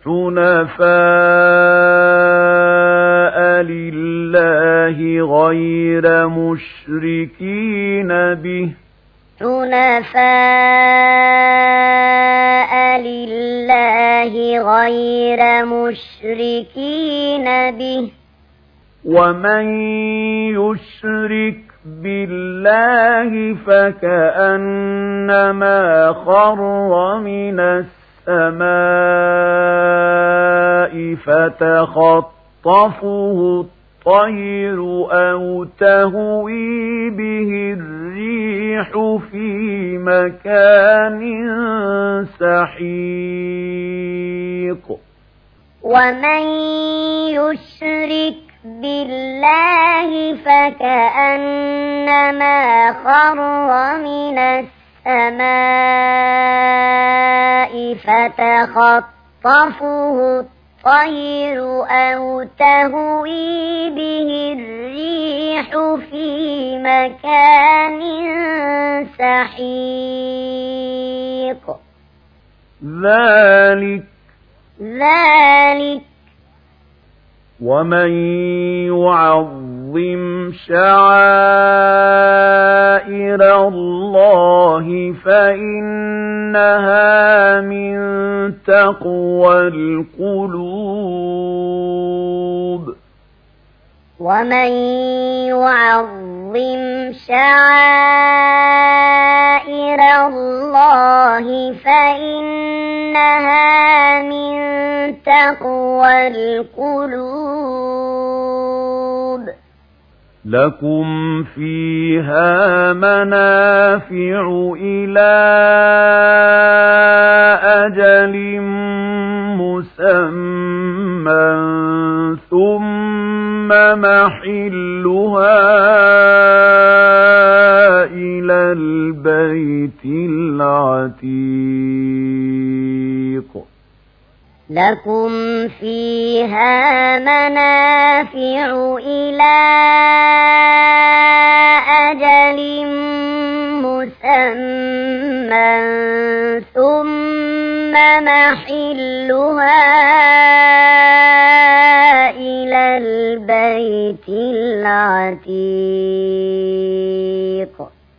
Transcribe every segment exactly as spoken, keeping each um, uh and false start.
حنفاء لله غير مشركين به حنفاء لله غير مشركين به ومن يشرك بالله فكأنما خر من السماء فتخطفه الطير أو تهوي به الريح في مكان سحيق ومن يشرك بالله فكأنما خر من السماء فتخطفه الطير أو تهوي به الريح في مكان سحيق ذلك ذلك ومن يعظم شعائر الله فإنها من تقوى القلوب ومن يعظم شعائر الله فإنها من تقوى القلوب لكم فيها منافع إلى أجل مسمى ثم محلها إلى البيت العتيق لكم فيها منافع إلى أجل مسمى ثم محلها إلى البيت العتيق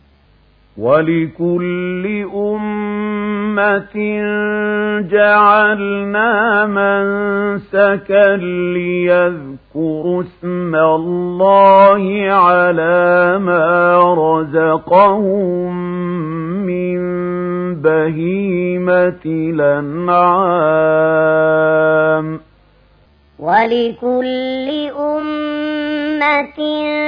ولكل أمة جعلنا منسكا ليذكروا اسم الله على ما رزقهم من بهيمة الأنعام ولكل أمة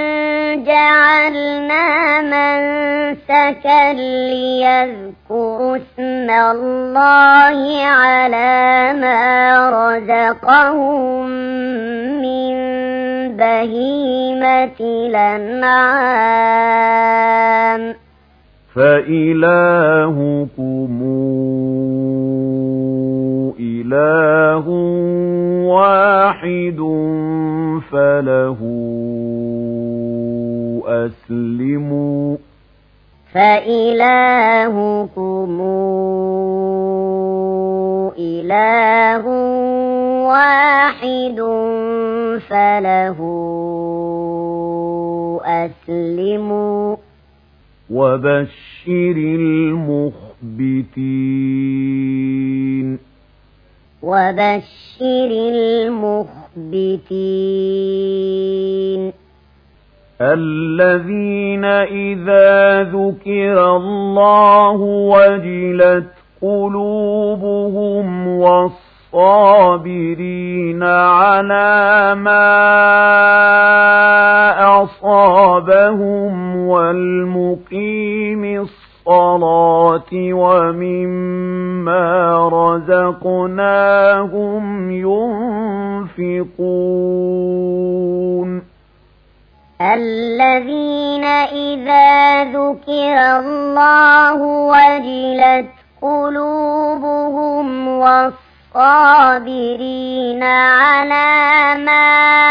جعلنا منسكا ليذكروا اسم الله على ما رزقهم من بهيمة الأنعام فإلهكم إله واحد فله أسلموا فإلهكم إله واحد فله أسلموا وبشر المخبتين وبشر المخبتين الذين إذا ذكر الله وجلت قلوبهم والصابرين على ما أصابهم والمقيم الصلاة ومما رزقناهم ينفقون الذين إذا ذكر الله وجلت قلوبهم والصابرين على ما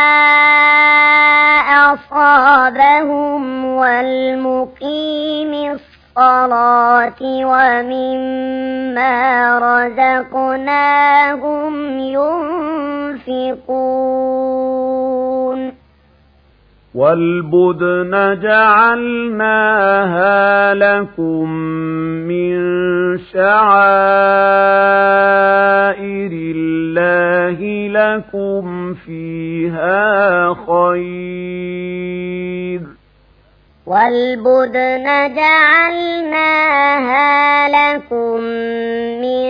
أصابهم والمقيم الصلاة ومما رزقناهم ينفقون ينفقون والبدن جعلناها لكم من شعائر الله لكم فيها خير والبدن جعلناها لكم من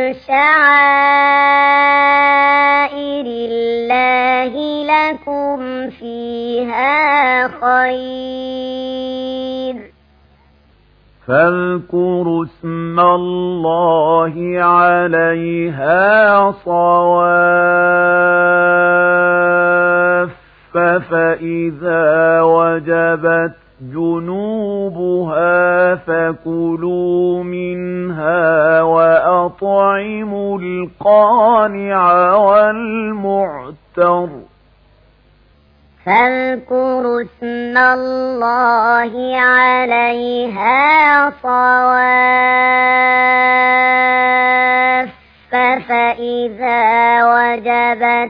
شعائر الله لكم فيها خير فاذكروا اسم الله عليها صواف فإذا وجبت جنوبها فكلوا منها وأطعموا القانع والمعتر فاذكروا اسم الله عليها صواف فإذا وجبت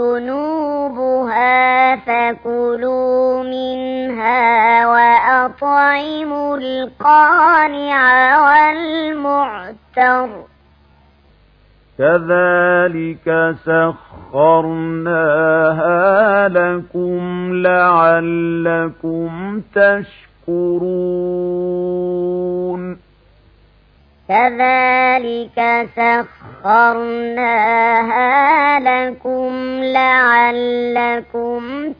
جنوبها فكلوا منها وأطعموا القانع والمعتر كذلك سخرناها لكم لعلكم تشكرون كذلك سخرناها لكم لعلكم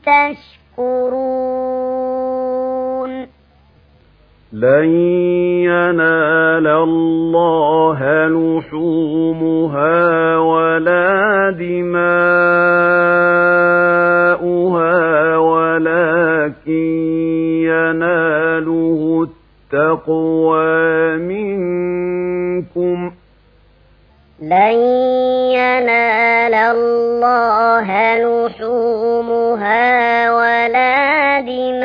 تشكرون لن ينال الله لحومها ولا دماؤها ولكن يناله التقوى منكم لن ينال الله لحومها ولا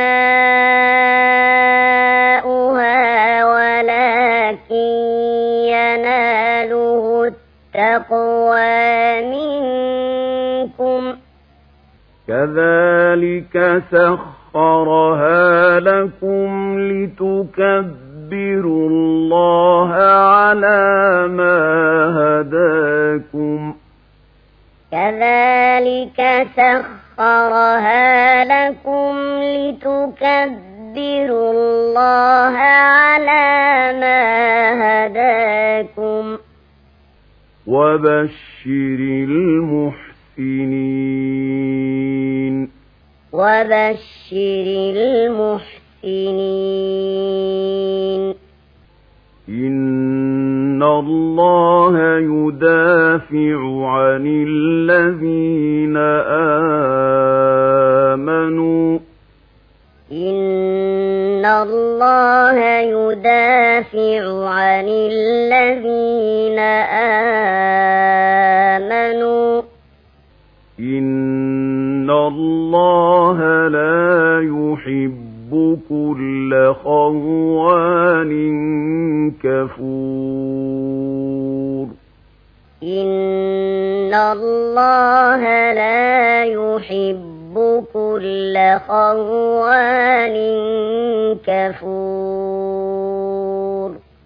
دماؤها ولكن يناله التقوى منكم كذلك سخرها لكم لتكبروا الله على ما هداكم كذلك سخرها لكم لتكبروا الله على ما هداكم وبشر المحسنين وبشر المحسنين إن الله يدافع عن الذين آمنوا إن الله يدافع عن الذين آمنوا إن الله لا يحب كل خوان كفور إن الله لا يحب كل خوان كفور